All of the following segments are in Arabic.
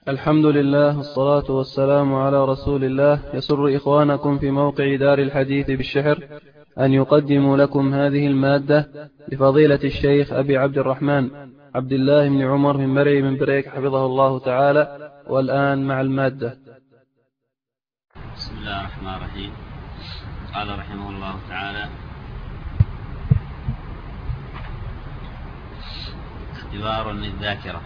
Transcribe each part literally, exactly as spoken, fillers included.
الحمد لله والصلاة والسلام على رسول الله. يسر إخوانكم في موقع دار الحديث بالشحر أن يقدموا لكم هذه المادة لفضيلة الشيخ أبي عبد الرحمن عبد الله بن عمر من مرعي من بريك حفظه الله تعالى. والآن مع المادة. بسم الله الرحمن الرحيم. قال رحمه الله تعالى: اختبار للذاكرة.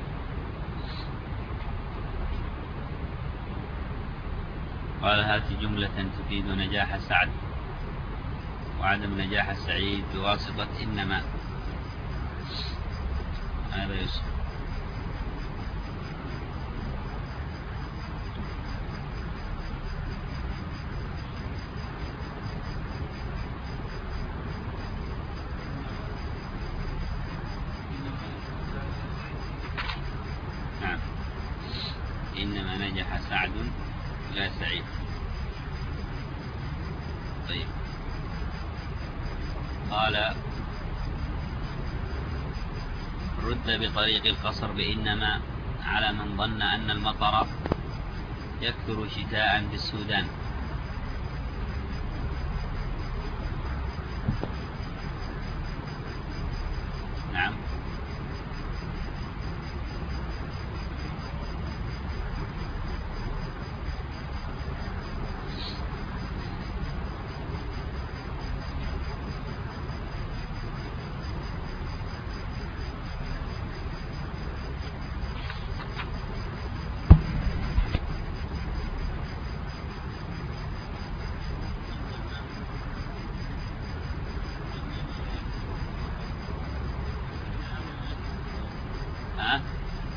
قال: هات جملة تفيد نجاح سعد وعدم نجاح سعيد بواسطة إنما. هذا يوسف. نعم. إنما نجح سعد لا سعيد. طيب. قال: رد بطريق القصر بإنما على من ظن أن المطر يكثر شتاء بالسودان. نعم. ها؟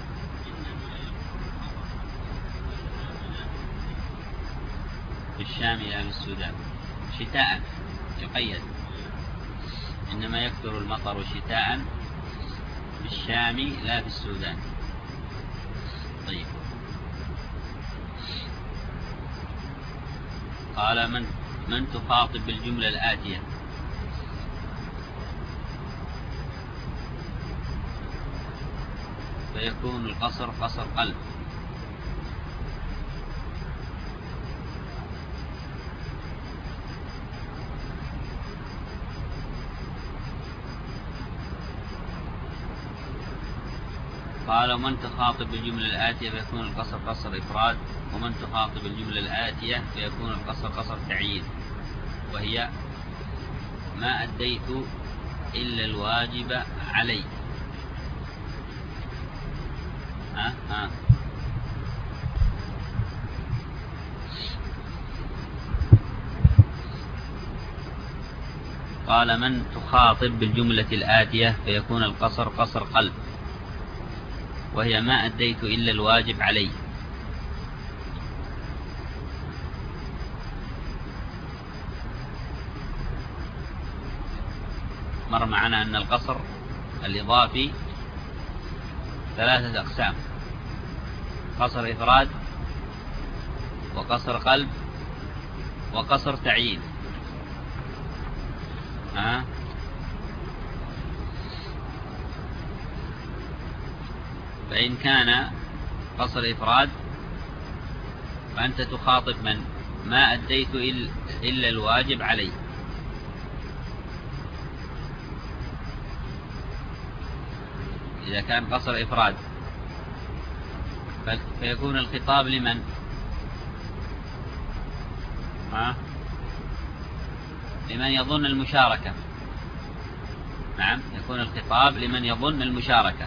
بالشام لا بالسودان. شتاء يقيد. إنما يكثر المطر شتاء بالشام لا بالسودان. طيب. قال: من من تخاطب بالجملة الآتية. فيكون القصر قصر قلب. قال: ومن تخاطب بالجملة الآتية فيكون القصر قصر إفراد، ومن تخاطب بالجملة الآتية فيكون القصر قصر تعيين، وهي: ما أديت إلا الواجب علي. ها ها قال: من تخاطب بالجملة الآتية فيكون القصر قصر قلب، وهي: ما أديت إلا الواجب علي. مر معنا أن القصر الإضافي ثلاثة أقسام: قصر إفراد، وقصر قلب، وقصر تعيين. ها؟ فإن كان قصر إفراد فأنت تخاطب من ما أديت إلا الواجب علي. إذا كان قصر إفراد فيكون الخطاب لمن؟ ها؟ لمن يظن المشاركة. نعم، يكون الخطاب لمن يظن المشاركة.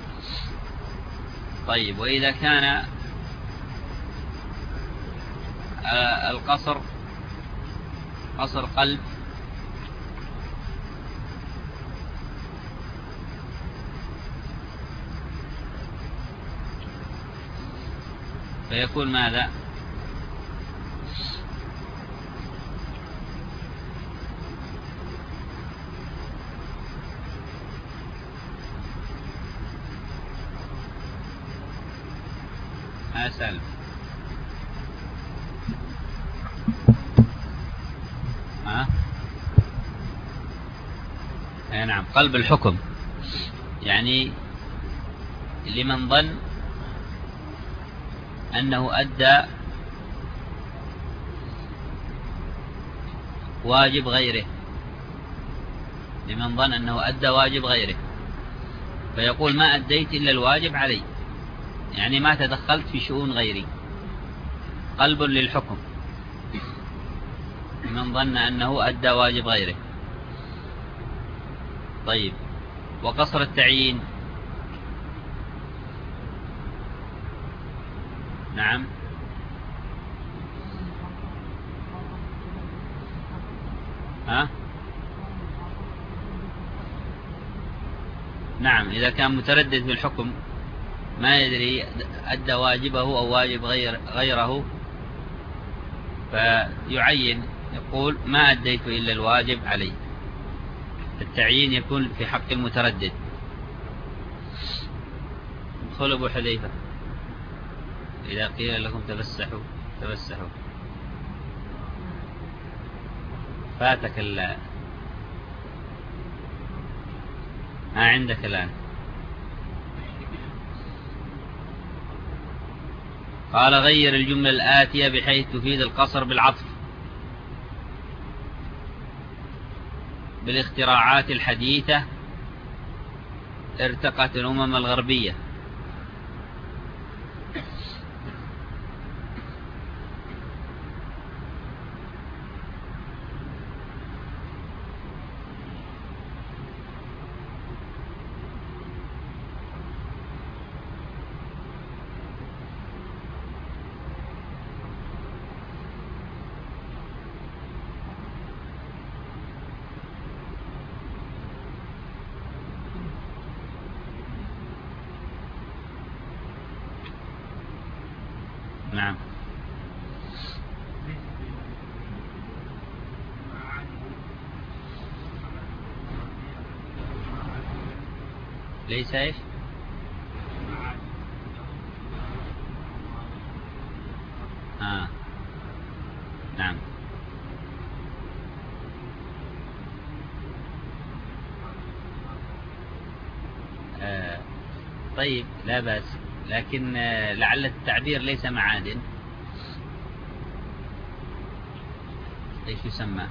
طيب. وإذا كان القصر قصر قلب فيكون ماذا؟ ها سلم. ها؟ نعم. قلب الحكم يعني لمن ظن أنه أدى واجب غيره، لمن ظن أنه أدى واجب غيره، فيقول ما أديت إلا الواجب علي، يعني ما تدخلت في شؤون غيري، قلب للحكم من ظن أنه أدى واجب غيره. طيب، وقصر التعيين؟ نعم، ها؟ نعم، إذا كان متردد بالحكم ما يدري أدى واجبه أو واجب غير غيره، فيعين، يقول ما أديت إلا الواجب علي. التعيين يكون في حق المتردد. ادخلوا أبو حذيفة، إذا قيل لكم تفسحوا تفسحوا. فاتك ال ما عندك الآن. قال غير الجملة الآتية بحيث تفيد القصر بالعطف: بالاختراعات الحديثة ارتقت الأمم الغربية. نعم، ليس ايش؟ آه. نعم، آه. طيب، لا بأس، لكن لعل التعبير ليس معادن. ايش يسمى؟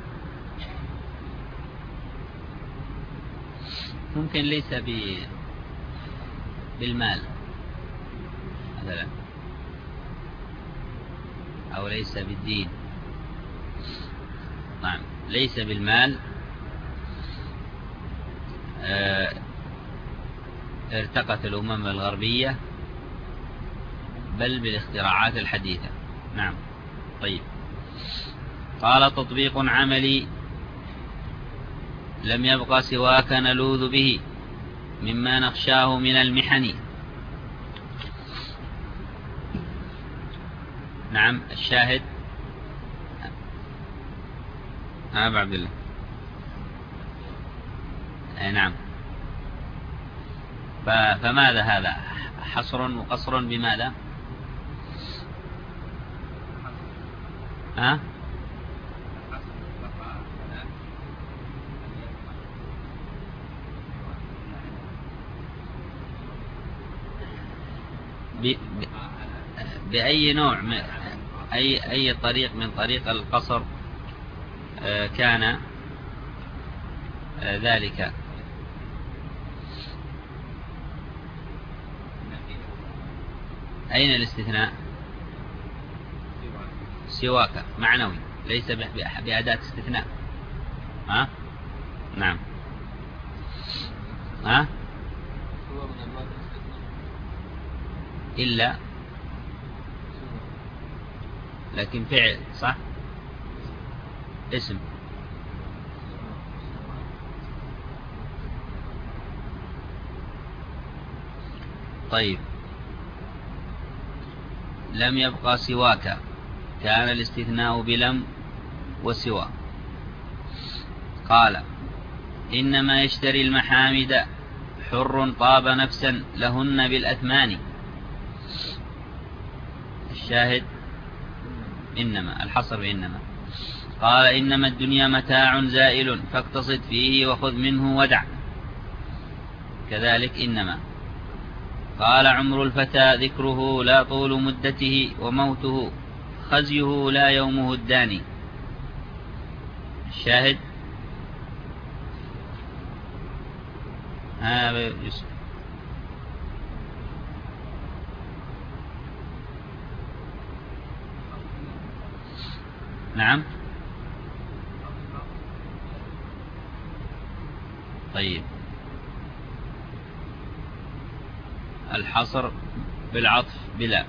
ممكن ليس ب... بالمال مثلا، أو ليس بالدين. نعم، ليس بالمال. آه ارتقت الأمم الغربية، بل بالاختراعات الحديثة. نعم. طيب، قال تطبيق عملي: لم يبق سواك نلوذ به مما نخشاه من المحن. نعم، الشاهد أبا عبد الله. نعم، فماذا هذا؟ حصر وقصر بماذا؟ ها؟ بأي نوع من أي أي طريق من طريق القصر كان ذلك؟ أين الاستثناء؟ سواك معنوي، ليس بأداة استثناء. ها؟ نعم. ها؟ إلا، لكن فعل صح، اسم. طيب، لم يبقى سواك كان الاستثناء بلم وسوى. قال إنما يشتري المحامد حر طاب نفسا لهن بالأثمان. الشاهد إنما، الحصر بإنما. قال إنما الدنيا متاع زائل فاقتصد فيه وخذ منه ودع. كذلك إنما. قال عمر الفتى ذكره لا طول مدته، وموته خزيه لا يومه الداني. الشاهد ها يوسف. نعم. طيب الحصر بالعطف بلا.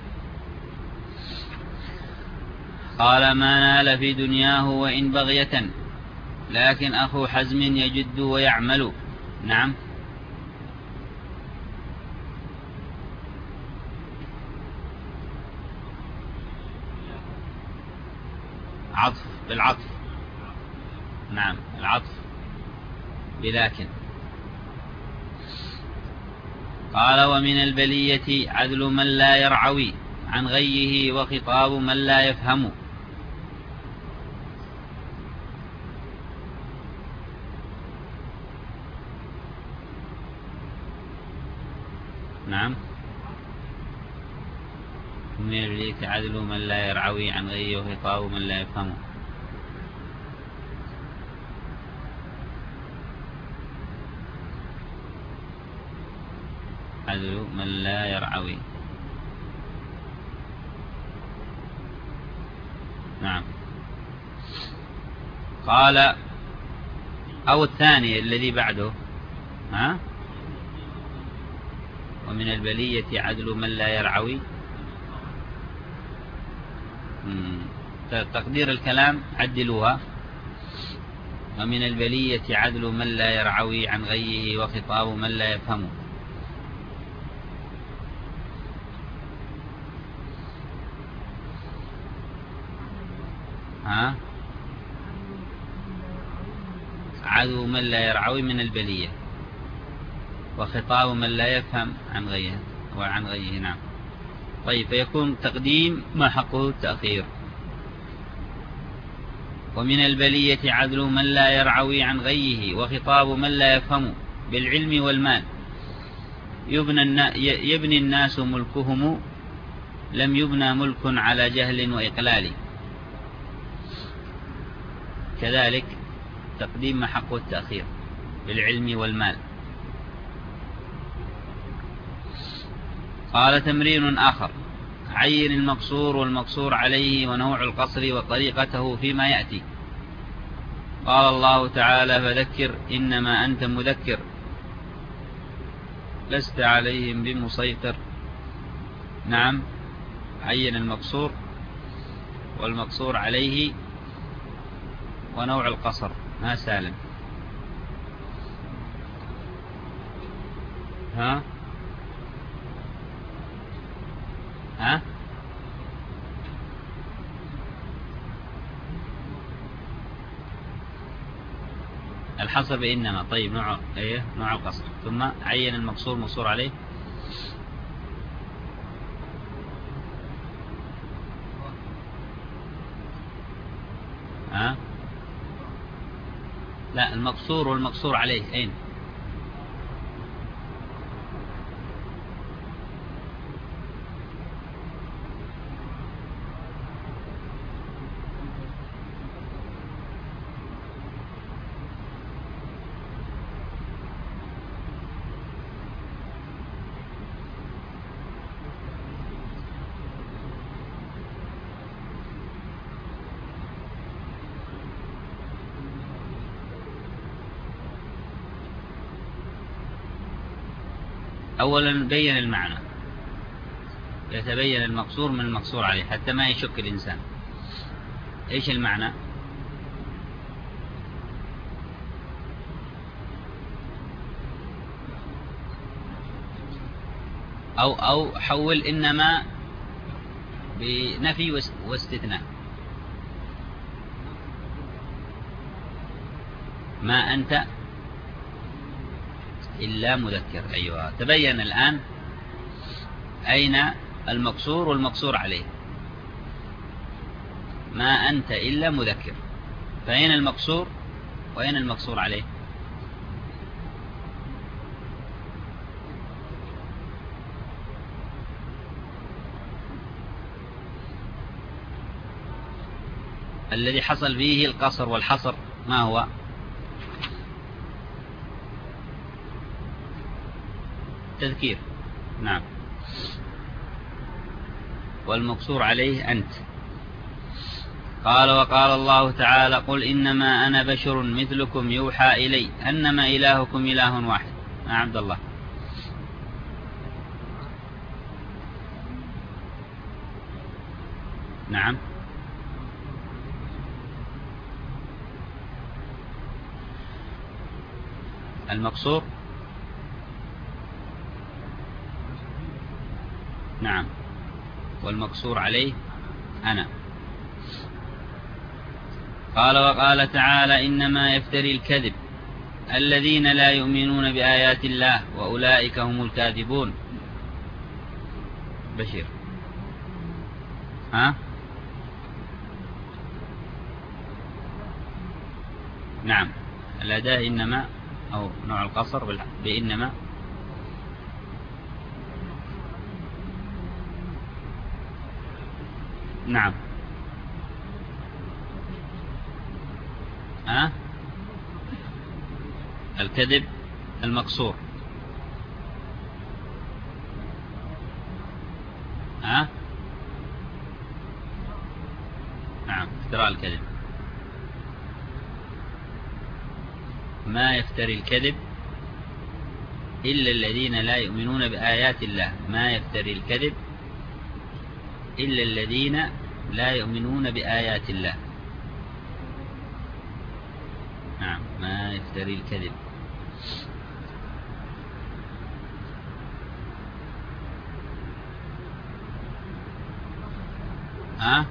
قال ما نال في دنياه وإن بغية، لكن أخو حزم يجد ويعمل. نعم. عطف بالعطف. نعم العطف بلكن. قال ومن البلية عدل من لا يرعوي عن غيه، وخطاب من لا يفهم. نعم. من البلية عدل من لا يرعوي عن غيه، وخطاب من لا يفهم. عدل من لا يرعوي. نعم. قال أو الثاني الذي بعده ها؟ ومن البلية عدل من لا يرعوي. تقدير الكلام عدلوها. ومن البلية عدل من لا يرعوي عن غيه، وخطاب من لا يفهم. ها؟ عدو من لا يرعوي من البلية، وخطاب من لا يفهم عن غيه وعن غيه. نعم. طيب فيكون تقديم ما حقه التأخير. ومن البلية عدل من لا يرعوي عن غيه، وخطاب من لا يفهم. بالعلم والمال يبنى, يبني الناس ملكهم، لم يبنى ملك على جهل وإقلال. كذلك تقديم ما حقه التأخير بالعلم والمال. قال تمرين آخر: عين المقصور والمقصور عليه ونوع القصر وطريقته فيما يأتي. قال الله تعالى: فذكر إنما أنت مذكر لست عليهم بمسيطر. نعم. عين المقصور والمقصور عليه ونوع القصر. ما سالم. ها ها الحصر بإنما. طيب نوع ايه نوع القصر. ثم عين المقصور مقصور عليه. ها لا المقصور والمقصور عليه أين؟ أولا بين المعنى، يتبين المقصور من المقصور عليه حتى ما يشك الإنسان. إيش المعنى؟ أو أو حول إنما بنفي واستثناء. ما أنت إلا مذكر. أيوة تبين الآن أين المقصور والمقصور عليه. ما أنت إلا مذكر، فأين المقصور وأين المقصور عليه؟ الذي حصل فيه القصر والحصر ما هو؟ تذكير. نعم. والمقصور عليه أنت. قال وقال الله تعالى قل إنما أنا بشر مثلكم يوحى إلي أنما إلهكم إله واحد. يا عبد الله. نعم. المقصور. نعم. والمقصور عليه أنا. قال وقال تعالى إنما يفتري الكذب الذين لا يؤمنون بآيات الله وأولئك هم الكاذبون. بشير. ها؟ نعم. الأداة إنما أو نوع القصر بإنما. نعم. ها؟ الكذب المقصور. ها؟ نعم. افتراء الكذب. ما يفتري الكذب إلا الذين لا يؤمنون بآيات الله. ما يفتري الكذب إلا الذين لا يؤمنون بآيات الله. نعم. ما يفتري الكذب. ها؟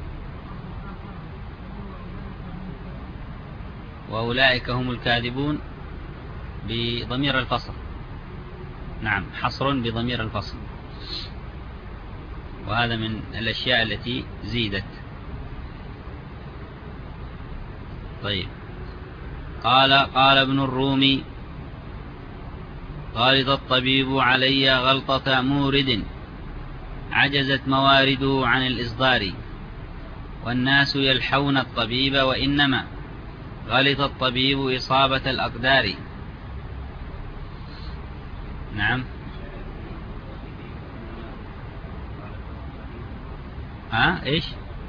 وأولئك هم الكاذبون بضمير الفصل. نعم. حصر بضمير الفصل، وهذا من الأشياء التي زيدت. طيب. قال قال ابن الرومي غلط الطبيب علي غلطة مورد عجزت موارده عن الإصدار والناس يلحون الطبيب وإنما غلط الطبيب إصابة الأقدار. نعم. ها إيش؟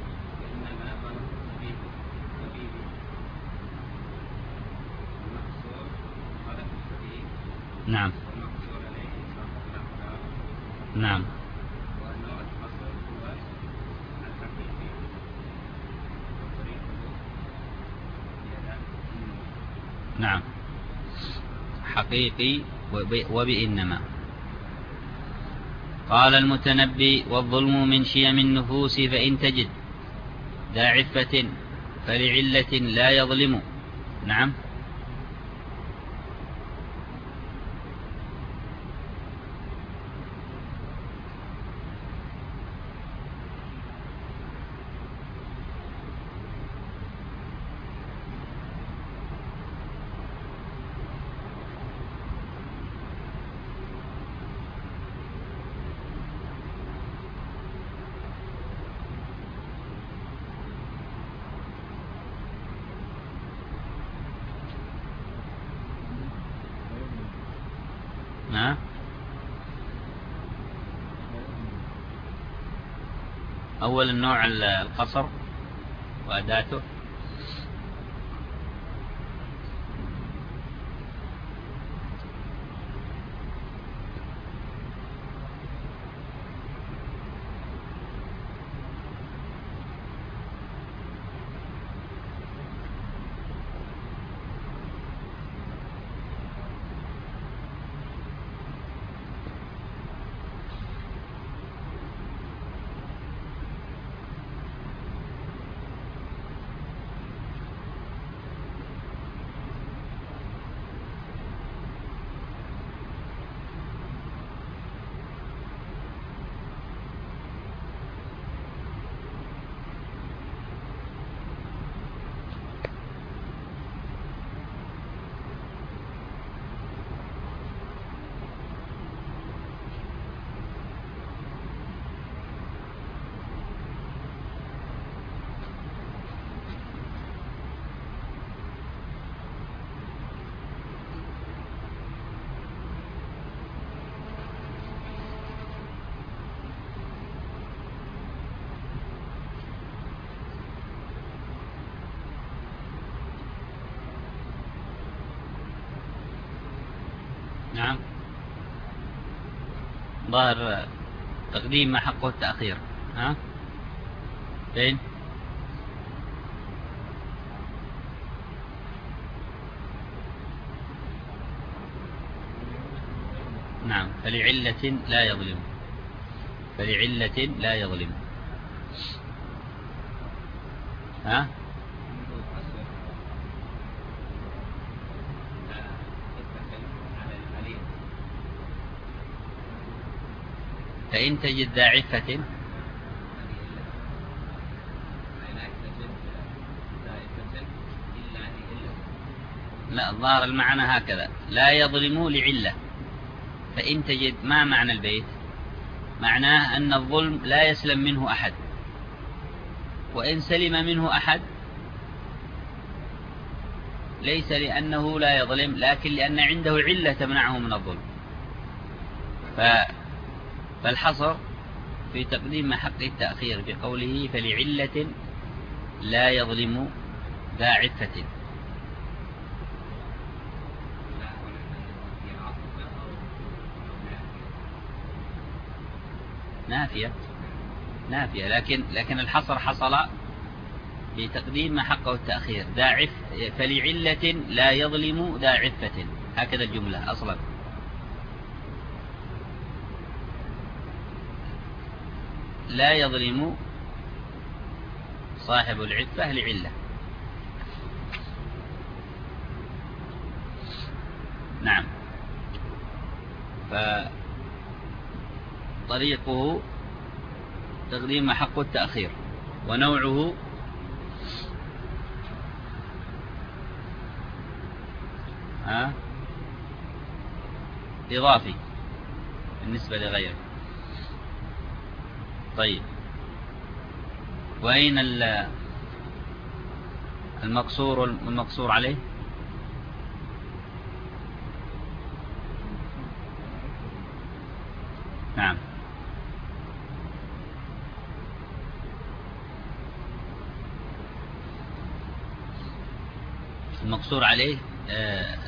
نعم. نعم. نعم. حقيقي وبإنما. قال المتنبي والظلم من شيم النفوس فإن تجد ذا عفة فلعلة لا يظلم. نعم. ها؟ أول النوع القصر وأداته. نعم، ظاهر تقديم ما حقه التأخير. ها فين؟ نعم، فلعلة لا يظلم، فلعلة لا يظلم. ها فإن تجد ذا عفة، لا، ظاهر المعنى هكذا، لا يظلموا لعلة. فإن تجد، ما معنى البيت؟ معناه أن الظلم لا يسلم منه أحد، وإن سلم منه أحد ليس لأنه لا يظلم، لكن لأن عنده علة تمنعه من الظلم. فالحصر في تقديم حق التأخير بقوله فلعلة لا يظلم ذا عفة. نافية نافية لكن لكن الحصر حصل بتقديم ما حقه التأخير. ذا عف فلعلة لا يظلم ذا عفة، هكذا الجملة أصلا. لا يظلم صاحب العفة لعلة. نعم، فطريقه تقديم حق التأخير، ونوعه ها إضافي بالنسبة لغيره. طيب، وأين المقصور والمقصور عليه؟ نعم، المقصور عليه آه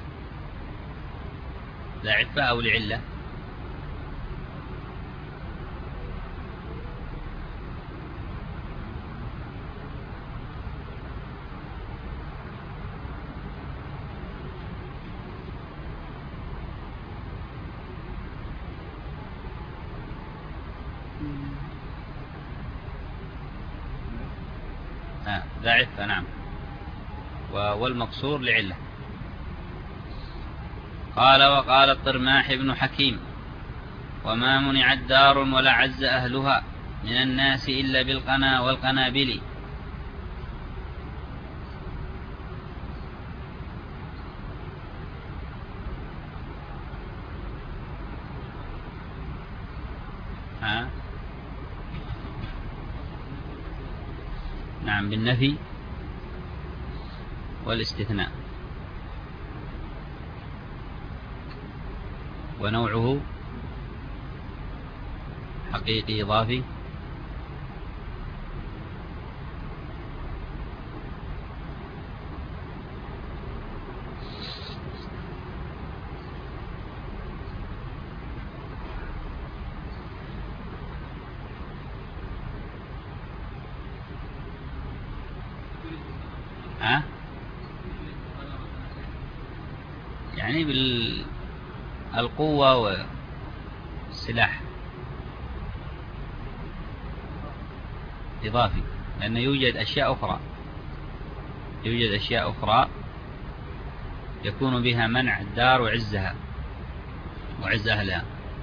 لعفة أو لعلة؟ آه ذا عفة، نعم، والمقصور لعلة. قال وقال الطرماح بن حكيم: وما منعت دار ولا عز أهلها من الناس إلا بالقنا والقنابل. ها؟ نعم، بالنفي والاستثناء. ونوعه حقيقي إضافي. ها؟ يعني بالقوة والسلاح إضافي، لأنه يوجد أشياء أخرى يوجد أشياء أخرى يكون بها منع الدار وعزها وعز أهلها.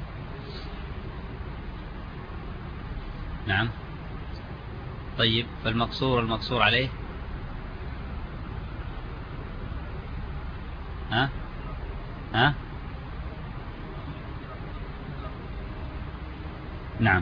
نعم. طيب، فالمقصور المقصور عليه ها ها نعم،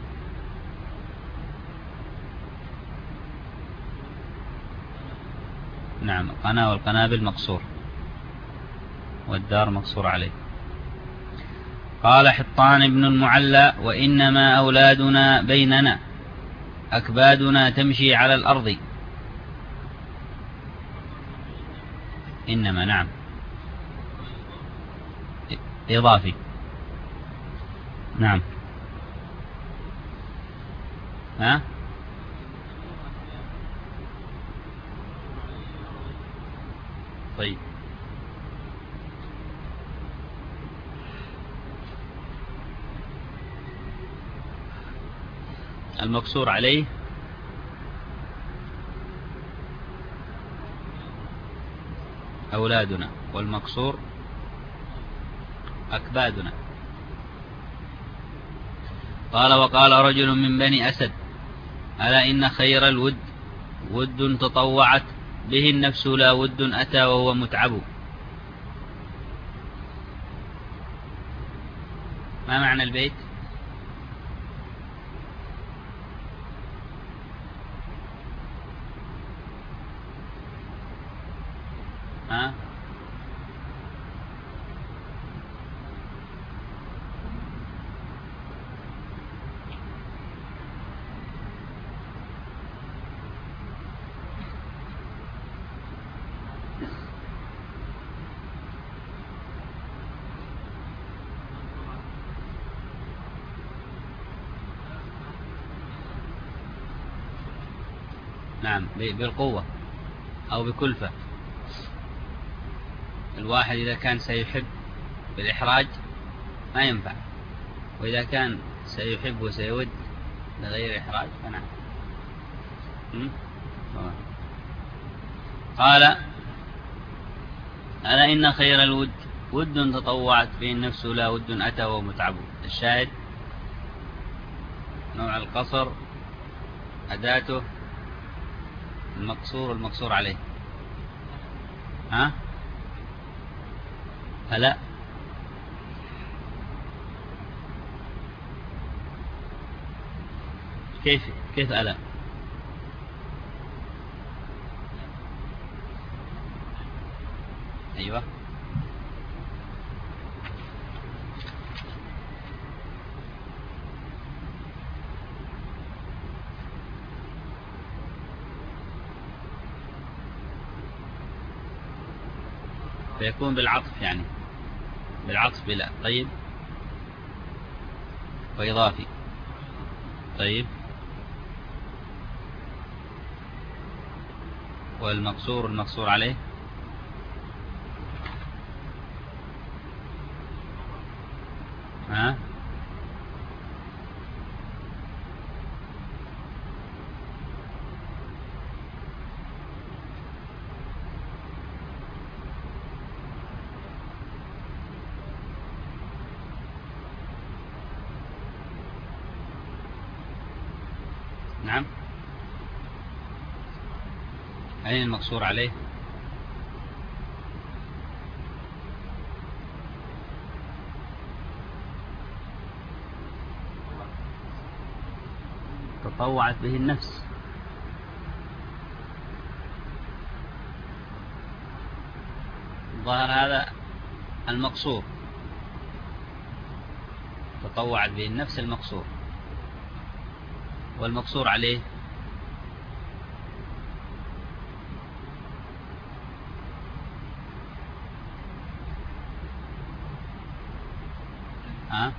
نعم، القنا والقنابل مقصور، والدار مقصور عليه. قال حطان بن المعلى: وإنما أولادنا بيننا، أكبادنا تمشي على الأرض. إنما، نعم، إضافي. نعم. ها؟ طيب. المقصور عليه أولادنا، والمقصور أكبادنا. قال: وقال رجل من بني أسد: ألا إن خير الود ود تطوعت به النفس، لا ود أتى وهو متعب. ما معنى البيت؟ ها؟ نعم، بالقوة أو بكلفة. الواحد إذا كان سيحب بالإحراج ما ينفع، وإذا كان سيحب وسيود بغير إحراج فنعم. قال: ألا إن خير الود ود تطوعت به النفس، لا ود أتى وهو متعب. الشاهد: نوع القصر، أداته، المقصور والمقصور عليه. ها؟ ألا كيف كيف ألا؟ أيوة. فيكون بالعطف، يعني بالعطف بلا. طيب. وإضافي. طيب. والمقصور المقصور عليه. ها؟ نعم. أين المقصور عليه؟ تطوعت به النفس. ظهر هذا المقصور، تطوعت به النفس المقصور. والمقصور عليه ها؟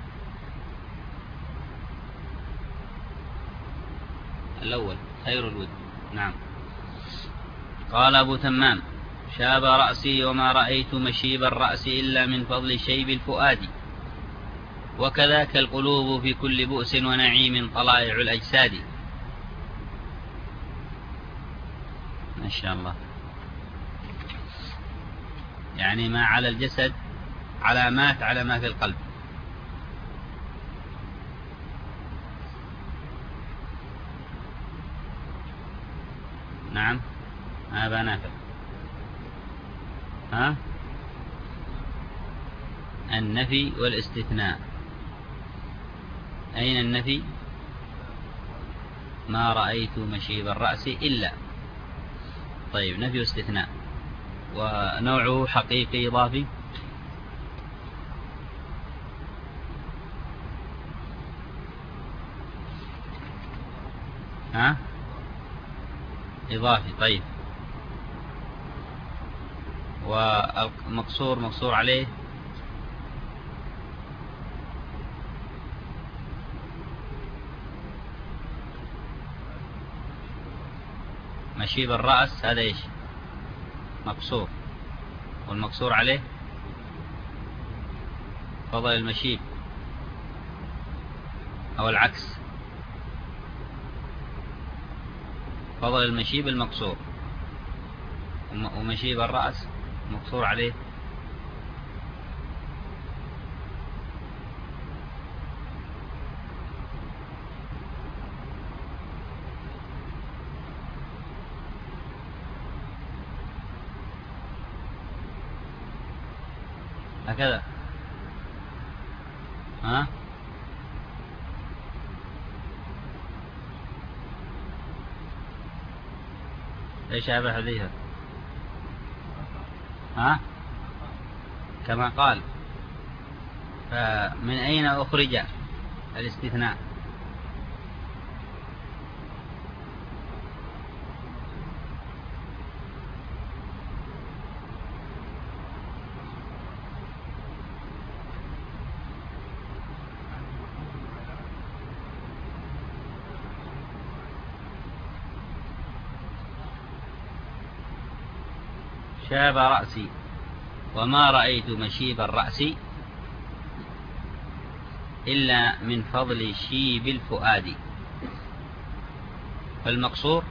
الأول خير الود. نعم. قال أبو تمام: شاب رأسي وما رأيت مشيب الرأس إلا من فضل شيب الفؤاد، وكذاك القلوب في كل بؤس ونعيم طلائع الأجساد. ما شاء الله. يعني ما على الجسد علامات على ما في القلب. نعم. هذا نافع. ها؟ النفي والاستثناء. أين النفي؟ ما رأيت مشيب الرأس إلا. طيب، نفي واستثناء. ونوعه حقيقي إضافي. ها؟ إضافي. طيب. والمقصور مقصور عليه. مشيب الرأس هذا إيش؟ مقصور، والمقصور عليه فضل المشيب، أو العكس، فضل المشيب المقصور، ومشيب الرأس مقصور عليه هكذا. ها؟ ايش هذا الحديث؟ ها؟ كما قال، فمن أين أخرج الاستثناء؟ شاب رأسي وما رأيت مشيب الرأس إلا من فضل شيب الفؤاد. فالمقصور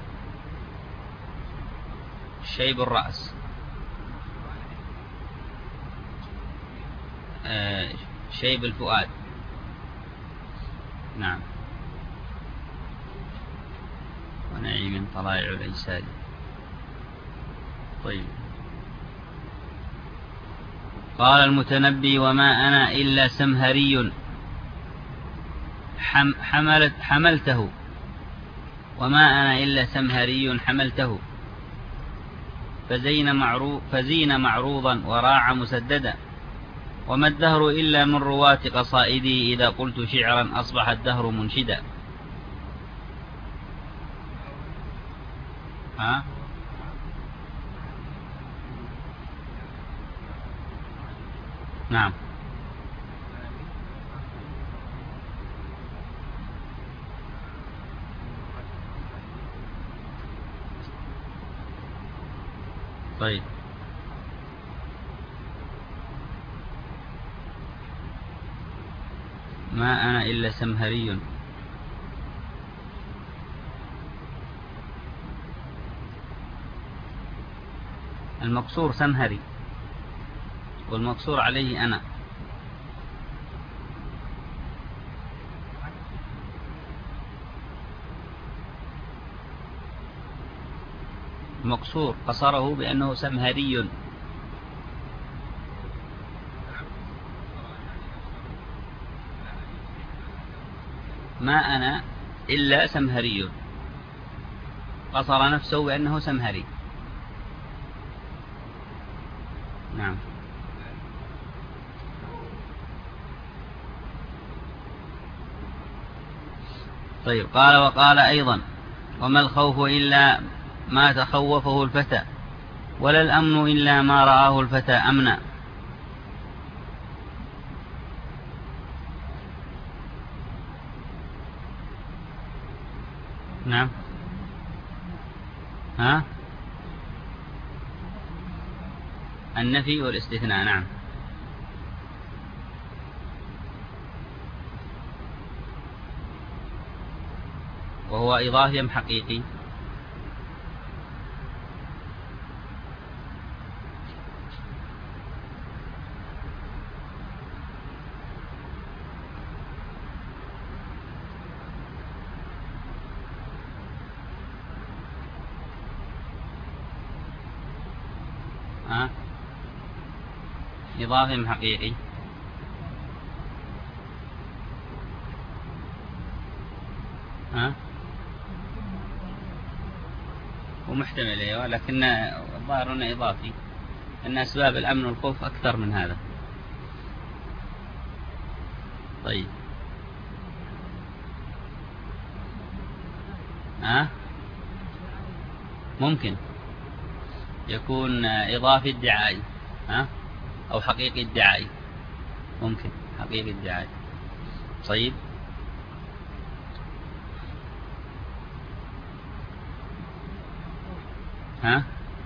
شيب الرأس، آه شيب الفؤاد. نعم. ونعيم طلائع الأجساد. طيب. قال المتنبي: وما أنا إلا سمهري حملت حملته، وما أنا إلا سمهري حملته، فزين, معروض فزين معروضا وراع مسددا، وما الدهر إلا من رواة قصائدي، إذا قلت شعرا أصبح الدهر منشدا. ها؟ نعم. طيب. ما أنا إلا سمهري. المقصور سمهري، والمقصور عليه أنا. المقصور قصره بأنه سمهري. ما أنا إلا سمهري، قصر نفسه بأنه سمهري. نعم. طيب. قال: وقال أيضا: وما الخوف إلا ما تخوفه الفتى، ولا الأمن إلا ما رآه الفتى أمنا. نعم. ها؟ النفي والاستثناء. نعم. وهو إضافي أم حقيقي؟ ها؟ إضافي أم حقيقي؟ ها؟ ومحتمل، أيوة، لكن الظاهر أنه إضافي، أن أسباب الأمن والخوف أكثر من هذا. طيب. ها؟ ممكن يكون إضافي ادعائي، ها؟ أو حقيقي ادعائي. ممكن حقيقي ادعائي. طيب. ها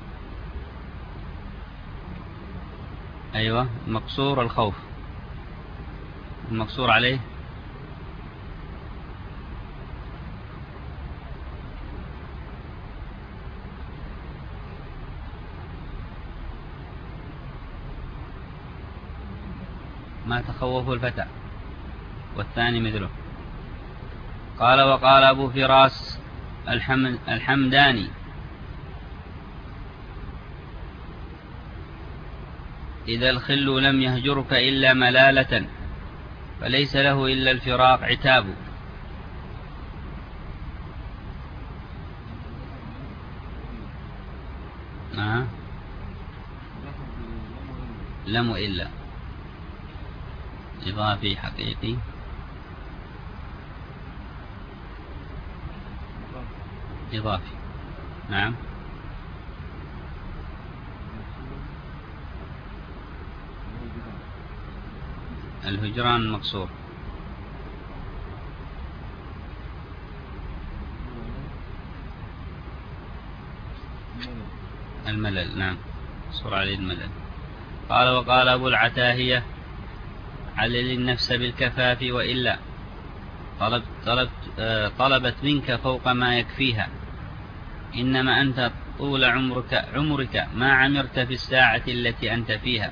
أيوة مقصور الخوف، المقصور عليه ما تخوف الفتى، والثاني مثله. قال وقال أبو فراس الحمد الحمداني إذا الخل لم يهجرك إلا ملالة فليس له إلا الفراق عتاب. آه. لم إلا إضافي حقيقي إضافي. نعم الهجران مقصور. الملل نعم مقصور عليه الملل. قال وقال أبو العتاهية علل النفس بالكفاف وإلا طلبت, طلبت طلبت منك فوق ما يكفيها إنما أنت طول عمرك, عمرك ما عمرت في الساعة التي أنت فيها.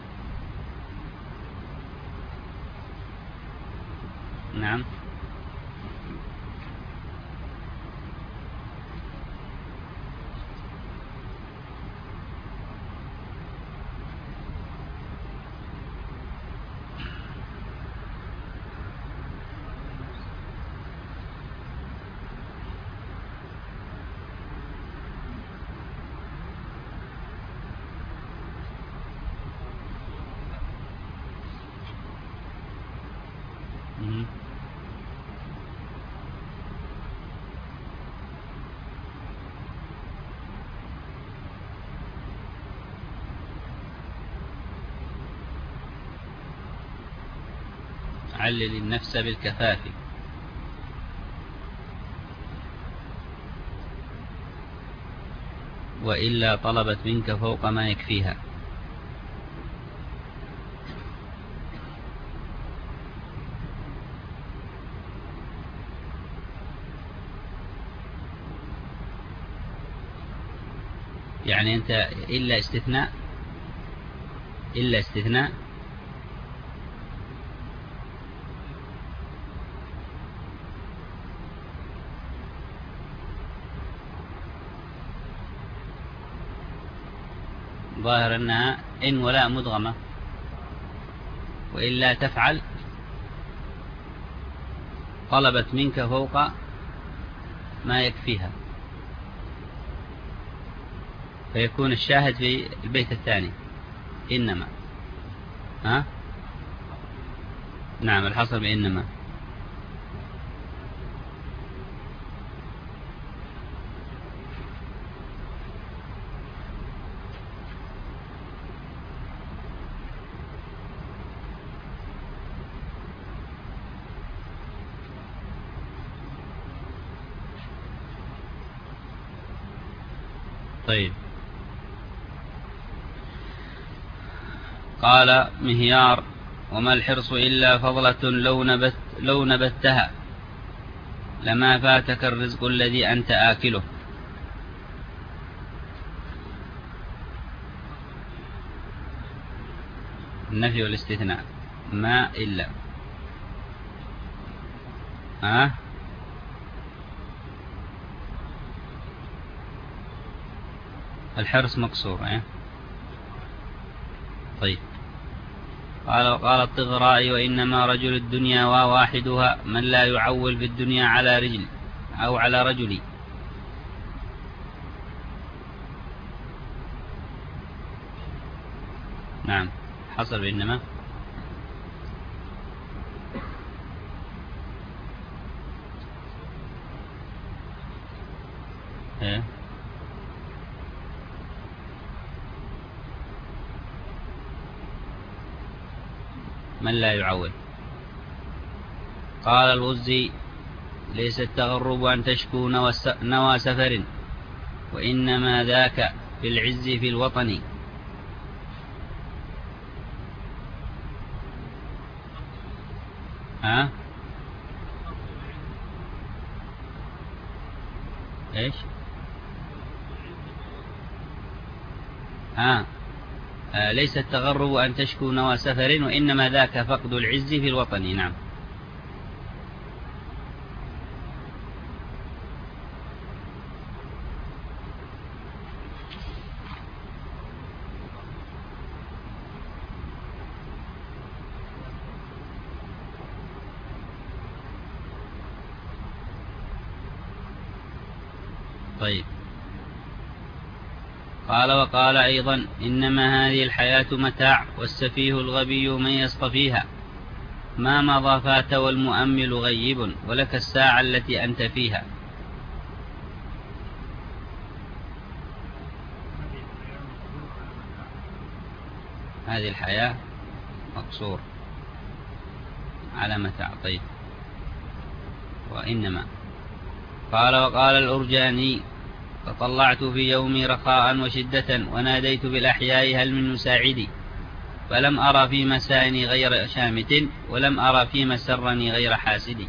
نعم علل النفس بالكفاف وإلا طلبت منك فوق ما يكفيها. يعني أنت إلا استثناء إلا استثناء ظاهر أنها إن ولا مدغمة وإلا تفعل طلبت منك فوق ما يكفيها، فيكون الشاهد في البيت الثاني إنما. ها نعم الحصر بإنما. طيب قال مهيار وما الحرص إلا فضلة لو, نبت لو نبتها لما فاتك الرزق الذي أنت آكله. النفي والاستثناء ما إلا. ها الحرص مقصور. اه؟ طيب قال قال الطغرائي وإنما رجل الدنيا وواحدها من لا يعول في الدنيا على رجل أو على رجل. نعم حصل بإنما. ايه من لا يعول. قال الغزي ليس التغرب أن تشكو نوى سفر وإنما ذاك في العز في الوطن. ها ايش ها آه ليس التغرب أن تشكو نوى سفر، وإنما ذاك فقد العز في الوطن. نعم. طيب. قال وقال أيضا: إنما هذه الحياة متاع، والسفيه الغبي من يصطفيها، ما مضى فات والمؤمل غيب، ولك الساعة التي أنت فيها. هذه الحياة مقصور على متاع. طيب. وإنما قال وقال الأرجاني: فطلعت في يومي رخاء وشدة، وناديت بالأحياء هل من مساعدي، فلم أرى في مسائني غير شامت، ولم أرى في مسرني غير حاسد.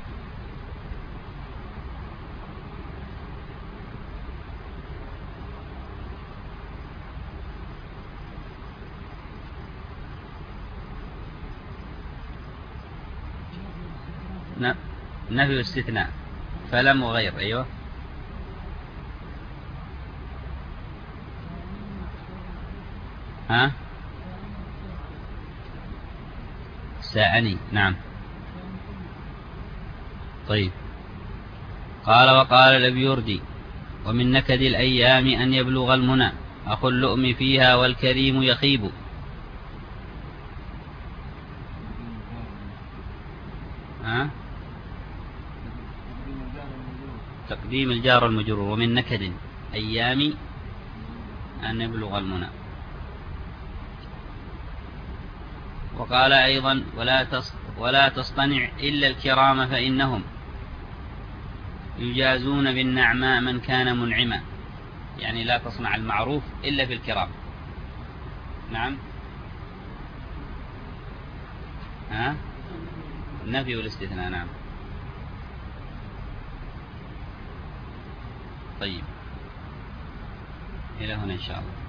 نفي استثناء، فلم وغير. أيوه. ها ساءني. نعم. طيب. قال وقال الأبيوردي: ومن نكد الأيام أن يبلغ المنى، أخو اللؤم فيها والكريم يخيب. ها تقديم الجار المجرور. ومن نكد أيام أن يبلغ المنى. وقال أيضا: ولا ولا تصطنع إلا الكرام، فإنهم يجازون بالنعماء من كان منعما. يعني لا تصنع المعروف إلا في الكرام. نعم. ها النفي والاستثناء. نعم. طيب، إلى هنا إن شاء الله.